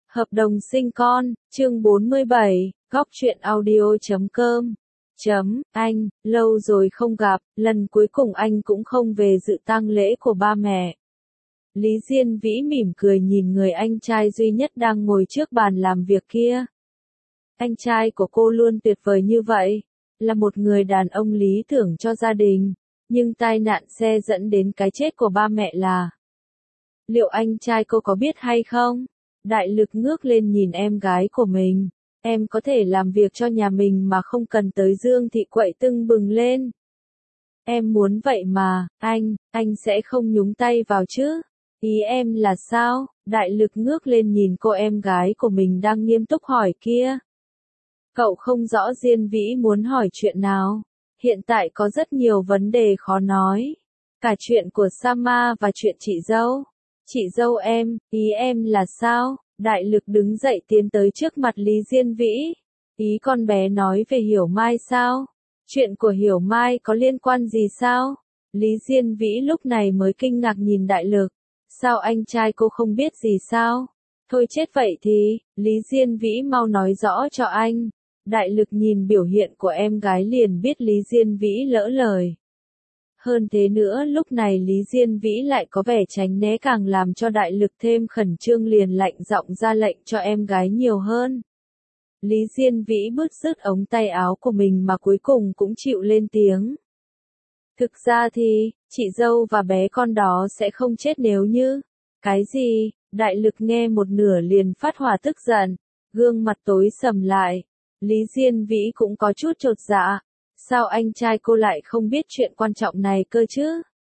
Hợp đồng sinh con, chương 47, góc truyện audio.com. Anh, lâu rồi không gặp, lần cuối cùng anh cũng không về dự tang lễ của ba mẹ. Lý Diên Vĩ mỉm cười nhìn người anh trai duy nhất đang ngồi trước bàn làm việc kia. Anh trai của cô luôn tuyệt vời như vậy, là một người đàn ông lý tưởng cho gia đình, nhưng tai nạn xe dẫn đến cái chết của ba mẹ là... Liệu anh trai cô có biết hay không? Đại Lực ngước lên nhìn em gái của mình. Em có thể làm việc cho nhà mình mà không cần tới Dương Thị quậy tưng bừng lên. Em muốn vậy mà, anh sẽ không nhúng tay vào chứ? Ý em là sao? Đại Lực ngước lên nhìn cô em gái của mình đang nghiêm túc hỏi kia. Cậu không rõ Diên Vĩ muốn hỏi chuyện nào. Hiện tại có rất nhiều vấn đề khó nói. Cả chuyện của Sama và chuyện chị dâu. Chị dâu em, ý em là sao? Đại Lực đứng dậy tiến tới trước mặt Lý Diên Vĩ. Ý con bé nói về Hiểu Mai sao? Chuyện của Hiểu Mai có liên quan gì sao? Lý Diên Vĩ lúc này mới kinh ngạc nhìn Đại Lực. Sao anh trai cô không biết gì sao? Thôi chết vậy thì, Lý Diên Vĩ mau nói rõ cho anh. Đại Lực nhìn biểu hiện của em gái liền biết Lý Diên Vĩ lỡ lời. Hơn thế nữa lúc này Lý Diên Vĩ lại có vẻ tránh né càng làm cho Đại Lực thêm khẩn trương liền lạnh giọng ra lệnh cho em gái nhiều hơn. Lý Diên Vĩ bứt rứt ống tay áo của mình mà cuối cùng cũng chịu lên tiếng. Thực ra thì, chị dâu và bé con đó sẽ không chết nếu như... Cái gì? Đại Lực nghe một nửa liền phát hỏa tức giận, gương mặt tối sầm lại. Lý Diên Vĩ cũng có chút chột dạ. Sao anh trai cô lại không biết chuyện quan trọng này cơ chứ?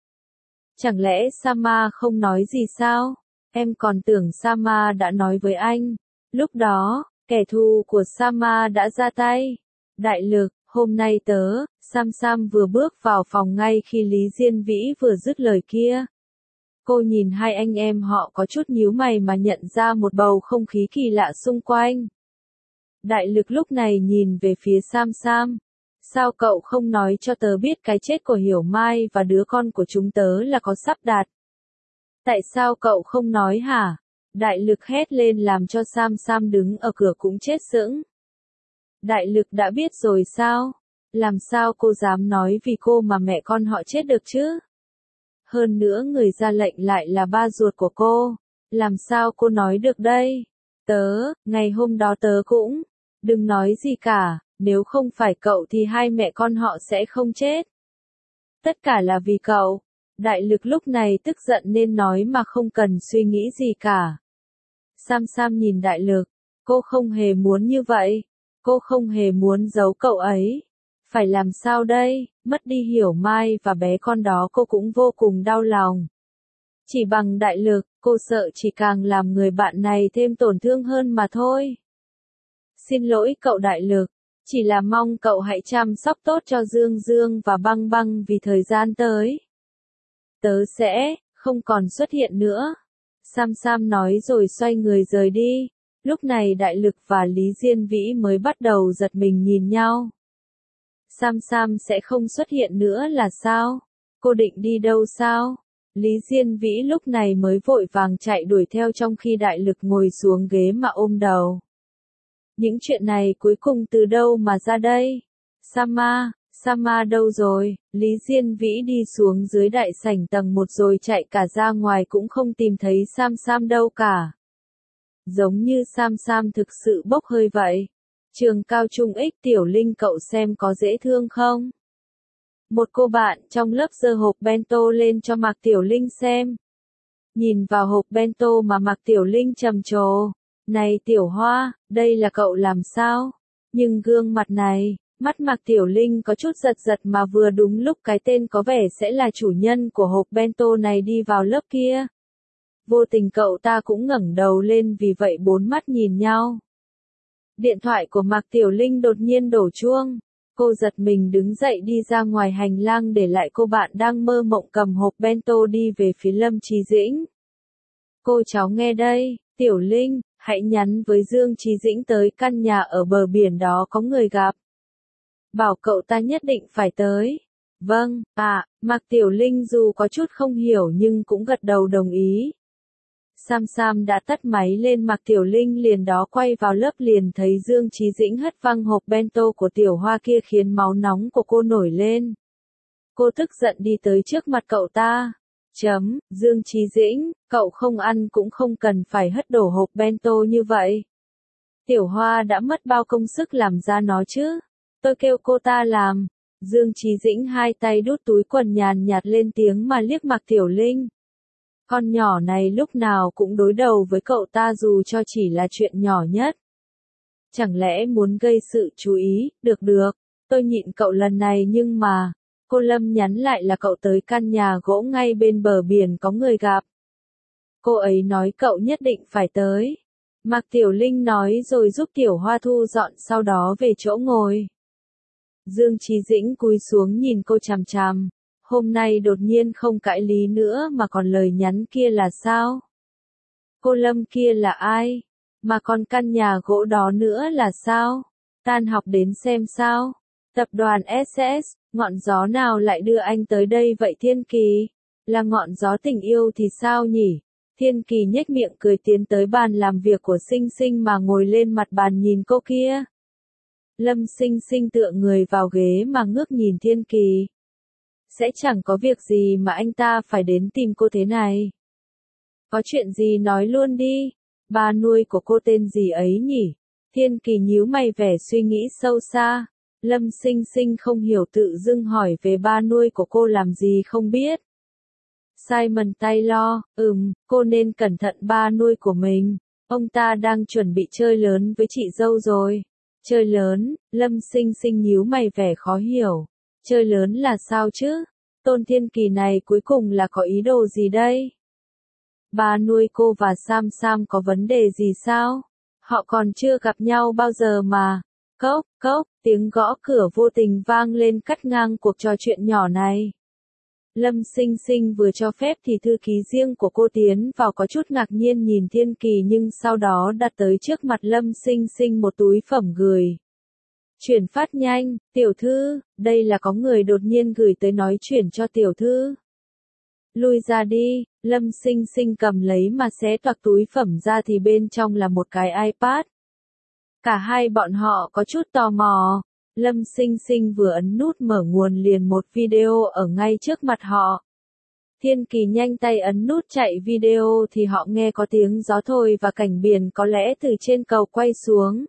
Chẳng lẽ Sama không nói gì sao? Em còn tưởng Sama đã nói với anh. Lúc đó, kẻ thù của Sama đã ra tay. Đại Lực, hôm nay Sam vừa bước vào phòng ngay khi Lý Diên Vĩ vừa dứt lời kia. Cô nhìn hai anh em họ có chút nhíu mày mà nhận ra một bầu không khí kỳ lạ xung quanh. Đại Lực lúc này nhìn về phía Sam. Sao cậu không nói cho tớ biết cái chết của Hiểu Mai và đứa con của chúng tớ là có sắp đặt? Tại sao cậu không nói hả? Đại Lực hét lên làm cho Sam đứng ở cửa cũng chết sững. Đại Lực đã biết rồi sao? Làm sao cô dám nói vì cô mà mẹ con họ chết được chứ? Hơn nữa người ra lệnh lại là ba ruột của cô. Làm sao cô nói được đây? Ngày hôm đó tớ cũng... Đừng nói gì cả. Nếu không phải cậu thì hai mẹ con họ sẽ không chết. Tất cả là vì cậu. Đại Lực lúc này tức giận nên nói mà không cần suy nghĩ gì cả. Sam nhìn Đại Lực. Cô không hề muốn như vậy. Cô không hề muốn giấu cậu ấy. Phải làm sao đây? Mất đi Hiểu Mai và bé con đó cô cũng vô cùng đau lòng. Chỉ bằng Đại Lực, cô sợ chỉ càng làm người bạn này thêm tổn thương hơn mà thôi. Xin lỗi cậu Đại Lực. Chỉ là mong cậu hãy chăm sóc tốt cho Dương và Băng vì thời gian tới. Tớ sẽ không còn xuất hiện nữa. Sam nói rồi xoay người rời đi. Lúc này Đại Lực và Lý Diên Vĩ mới bắt đầu giật mình nhìn nhau. Sam sẽ không xuất hiện nữa là sao? Cô định đi đâu sao? Lý Diên Vĩ lúc này mới vội vàng chạy đuổi theo trong khi Đại Lực ngồi xuống ghế mà ôm đầu. Những chuyện này cuối cùng từ đâu mà ra đây? Sama đâu rồi? Lý Diên Vĩ đi xuống dưới đại sảnh tầng 1 rồi chạy cả ra ngoài cũng không tìm thấy Sam đâu cả. Giống như Sam thực sự bốc hơi vậy. Trường cao trung X Tiểu Linh cậu xem có dễ thương không? Một cô bạn trong lớp giơ hộp bento lên cho Mạc Tiểu Linh xem. Nhìn vào hộp bento mà Mạc Tiểu Linh trầm trồ. Này Tiểu Hoa, đây là cậu làm sao? Nhưng gương mặt này, mắt Mạc Tiểu Linh có chút giật mà vừa đúng lúc cái tên có vẻ sẽ là chủ nhân của hộp bento này đi vào lớp kia. Vô tình cậu ta cũng ngẩng đầu lên vì vậy bốn mắt nhìn nhau. Điện thoại của Mạc Tiểu Linh đột nhiên đổ chuông. Cô giật mình đứng dậy đi ra ngoài hành lang để lại cô bạn đang mơ mộng cầm hộp bento đi về phía Lâm Chí Dĩnh. Cô cháu nghe đây, Tiểu Linh, hãy nhắn với Dương Chí Dĩnh tới căn nhà ở bờ biển đó có người gặp. Bảo cậu ta nhất định phải tới. Vâng, Mạc Tiểu Linh dù có chút không hiểu nhưng cũng gật đầu đồng ý. Sam đã tắt máy lên, Mạc Tiểu Linh liền đó quay vào lớp liền thấy Dương Chí Dĩnh hất văng hộp bento của Tiểu Hoa kia khiến máu nóng của cô nổi lên. Cô tức giận đi tới trước mặt cậu ta. Dương Chí Dĩnh, cậu không ăn cũng không cần phải hất đổ hộp bento như vậy. Tiểu Hoa đã mất bao công sức làm ra nó chứ. Tôi kêu cô ta làm. Dương Chí Dĩnh hai tay đút túi quần nhàn nhạt lên tiếng mà liếc Mạc Tiểu Linh. Con nhỏ này lúc nào cũng đối đầu với cậu ta dù cho chỉ là chuyện nhỏ nhất. Chẳng lẽ muốn gây sự chú ý, được, tôi nhịn cậu lần này nhưng mà, cô Lâm nhắn lại là cậu tới căn nhà gỗ ngay bên bờ biển có người gặp. Cô ấy nói cậu nhất định phải tới. Mạc Tiểu Linh nói rồi giúp Tiểu Hoa thu dọn sau đó về chỗ ngồi. Dương Chí Dĩnh cúi xuống nhìn cô chằm chằm. Hôm nay đột nhiên không cãi lý nữa mà còn lời nhắn kia là sao? Cô Lâm kia là ai? Mà còn căn nhà gỗ đó nữa là sao? Tan học đến xem sao? Tập đoàn SS, ngọn gió nào lại đưa anh tới đây vậy Thiên Kỳ? Là ngọn gió tình yêu thì sao nhỉ? Thiên Kỳ nhếch miệng cười tiến tới bàn làm việc của Sinh Sinh mà ngồi lên mặt bàn nhìn cô kia. Lâm Sinh Sinh tựa người vào ghế mà ngước nhìn Thiên Kỳ. Sẽ chẳng có việc gì mà anh ta phải đến tìm cô thế này. Có chuyện gì nói luôn đi. Ba nuôi của cô tên gì ấy nhỉ? Thiên Kỳ nhíu mày vẻ suy nghĩ sâu xa. Lâm Sinh Sinh không hiểu tự dưng hỏi về ba nuôi của cô làm gì không biết. Simon Taylor, cô nên cẩn thận ba nuôi của mình. Ông ta đang chuẩn bị chơi lớn với chị dâu rồi. Chơi lớn, Lâm Sinh Sinh nhíu mày vẻ khó hiểu. Chơi lớn là sao chứ? Tôn Thiên Kỳ này cuối cùng là có ý đồ gì đây? Ba nuôi cô và Sam có vấn đề gì sao? Họ còn chưa gặp nhau bao giờ mà. Cốc, tiếng gõ cửa vô tình vang lên cắt ngang cuộc trò chuyện nhỏ này. Lâm Sinh Sinh vừa cho phép thì thư ký riêng của cô tiến vào có chút ngạc nhiên nhìn Thiên Kỳ nhưng sau đó đặt tới trước mặt Lâm Sinh Sinh một túi phẩm gửi. Chuyển phát nhanh, tiểu thư, đây là có người đột nhiên gửi tới nói chuyển cho tiểu thư. Lui ra đi, Lâm Sinh Sinh cầm lấy mà xé toạc túi phẩm ra thì bên trong là một cái iPad. Cả hai bọn họ có chút tò mò. Lâm Sinh Sinh vừa ấn nút mở nguồn liền một video ở ngay trước mặt họ. Thiên Kỳ nhanh tay ấn nút chạy video thì họ nghe có tiếng gió thổi và cảnh biển có lẽ từ trên cầu quay xuống.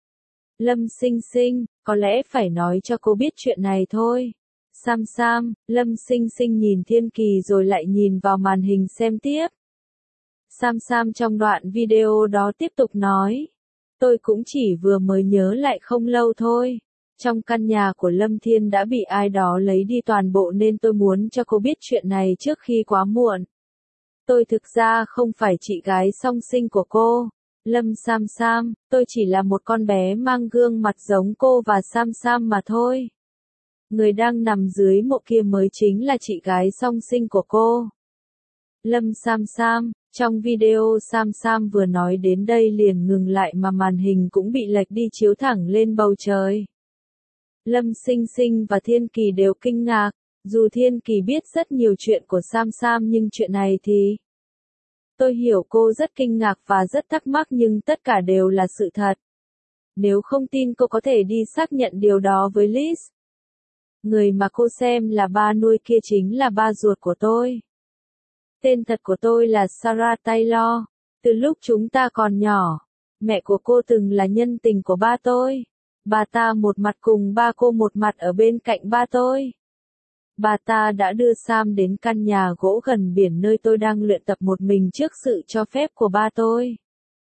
Lâm Sinh Sinh, có lẽ phải nói cho cô biết chuyện này thôi. Sam, Lâm Sinh Sinh nhìn Thiên Kỳ rồi lại nhìn vào màn hình xem tiếp. Sam trong đoạn video đó tiếp tục nói. Tôi cũng chỉ vừa mới nhớ lại không lâu thôi. Trong căn nhà của Lâm Thiên đã bị ai đó lấy đi toàn bộ nên tôi muốn cho cô biết chuyện này trước khi quá muộn. Tôi thực ra không phải chị gái song sinh của cô. Lâm Sam, tôi chỉ là một con bé mang gương mặt giống cô và Sam mà thôi. Người đang nằm dưới mộ kia mới chính là chị gái song sinh của cô. Lâm Sam, trong video Sam vừa nói đến đây liền ngừng lại mà màn hình cũng bị lệch đi chiếu thẳng lên bầu trời. Lâm Sinh Sinh và Thiên Kỳ đều kinh ngạc, dù Thiên Kỳ biết rất nhiều chuyện của Sam nhưng chuyện này thì... Tôi hiểu cô rất kinh ngạc và rất thắc mắc nhưng tất cả đều là sự thật. Nếu không tin cô có thể đi xác nhận điều đó với Liz. Người mà cô xem là ba nuôi kia chính là ba ruột của tôi. Tên thật của tôi là Sarah Taylor. Từ lúc chúng ta còn nhỏ, mẹ của cô từng là nhân tình của ba tôi. Bà ta một mặt cùng ba cô một mặt ở bên cạnh ba tôi. Bà ta đã đưa Sam đến căn nhà gỗ gần biển nơi tôi đang luyện tập một mình trước sự cho phép của ba tôi.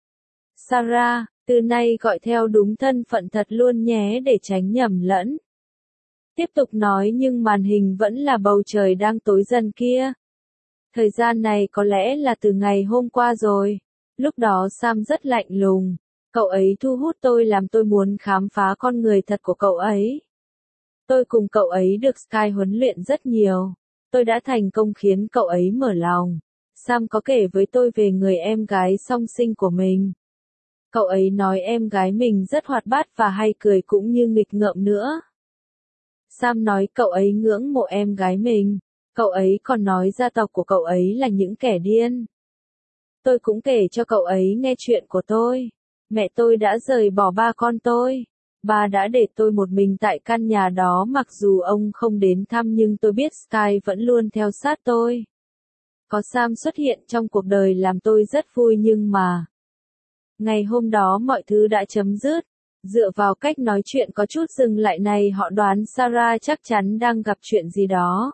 Sarah, từ nay gọi theo đúng thân phận thật luôn nhé để tránh nhầm lẫn. Tiếp tục nói nhưng màn hình vẫn là bầu trời đang tối dần kia. Thời gian này có lẽ là từ ngày hôm qua rồi. Lúc đó Sam rất lạnh lùng. Cậu ấy thu hút tôi làm tôi muốn khám phá con người thật của cậu ấy. Tôi cùng cậu ấy được Sky huấn luyện rất nhiều. Tôi đã thành công khiến cậu ấy mở lòng. Sam có kể với tôi về người em gái song sinh của mình. Cậu ấy nói em gái mình rất hoạt bát và hay cười cũng như nghịch ngợm nữa. Sam nói cậu ấy ngưỡng mộ em gái mình. Cậu ấy còn nói gia tộc của cậu ấy là những kẻ điên. Tôi cũng kể cho cậu ấy nghe chuyện của tôi. Mẹ tôi đã rời bỏ ba con tôi. Ba đã để tôi một mình tại căn nhà đó mặc dù ông không đến thăm nhưng tôi biết Sky vẫn luôn theo sát tôi. Có Sam xuất hiện trong cuộc đời làm tôi rất vui nhưng mà... Ngày hôm đó mọi thứ đã chấm dứt. Dựa vào cách nói chuyện có chút dừng lại này họ đoán Sarah chắc chắn đang gặp chuyện gì đó.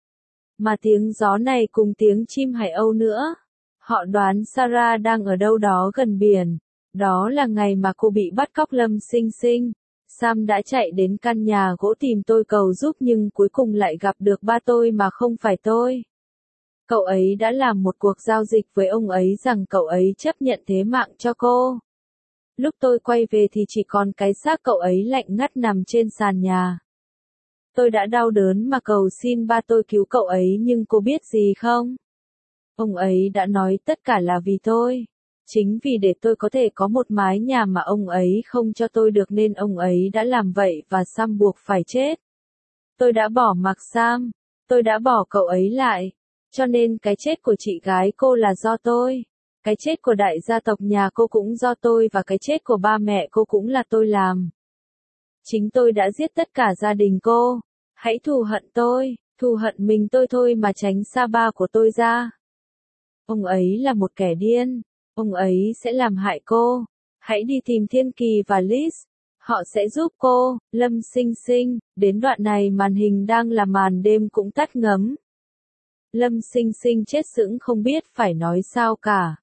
Mà tiếng gió này cùng tiếng chim hải âu nữa. Họ đoán Sarah đang ở đâu đó gần biển. Đó là ngày mà cô bị bắt cóc Lâm Sinh Sinh. Sam đã chạy đến căn nhà gỗ tìm tôi cầu giúp nhưng cuối cùng lại gặp được ba tôi mà không phải tôi. Cậu ấy đã làm một cuộc giao dịch với ông ấy rằng cậu ấy chấp nhận thế mạng cho cô. Lúc tôi quay về thì chỉ còn cái xác cậu ấy lạnh ngắt nằm trên sàn nhà. Tôi đã đau đớn mà cầu xin ba tôi cứu cậu ấy nhưng cô biết gì không? Ông ấy đã nói tất cả là vì tôi. Chính vì để tôi có thể có một mái nhà mà ông ấy không cho tôi được nên ông ấy đã làm vậy và Sam buộc phải chết. Tôi đã bỏ mặc Sam. Tôi đã bỏ cậu ấy lại. Cho nên cái chết của chị gái cô là do tôi. Cái chết của đại gia tộc nhà cô cũng do tôi và cái chết của ba mẹ cô cũng là tôi làm. Chính tôi đã giết tất cả gia đình cô. Hãy thù hận tôi, thù hận mình tôi thôi mà tránh xa ba của tôi ra. Ông ấy là một kẻ điên. Ông ấy sẽ làm hại cô. Hãy đi tìm Thiên Kỳ và Liz. Họ sẽ giúp cô, Lâm Sinh Sinh. Đến đoạn này màn hình đang là màn đêm cũng tắt ngấm. Lâm Sinh Sinh chết sững không biết phải nói sao cả.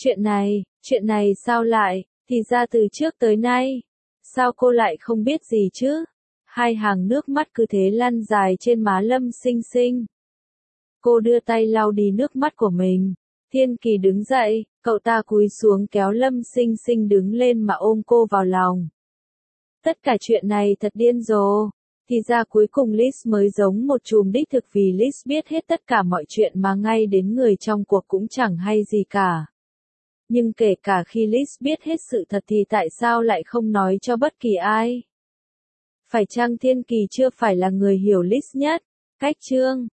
Chuyện này sao lại, thì ra từ trước tới nay. Sao cô lại không biết gì chứ? Hai hàng nước mắt cứ thế lăn dài trên má Lâm Sinh Sinh. Cô đưa tay lau đi nước mắt của mình. Thiên Kỳ đứng dậy, cậu ta cúi xuống kéo Lâm Sinh Sinh đứng lên mà ôm cô vào lòng. Tất cả chuyện này thật điên rồ. Thì ra cuối cùng Liz mới giống một chùm đích thực vì Liz biết hết tất cả mọi chuyện mà ngay đến người trong cuộc cũng chẳng hay gì cả. Nhưng kể cả khi Liz biết hết sự thật thì tại sao lại không nói cho bất kỳ ai? Phải chăng Thiên Kỳ chưa phải là người hiểu Liz nhất? Cách chương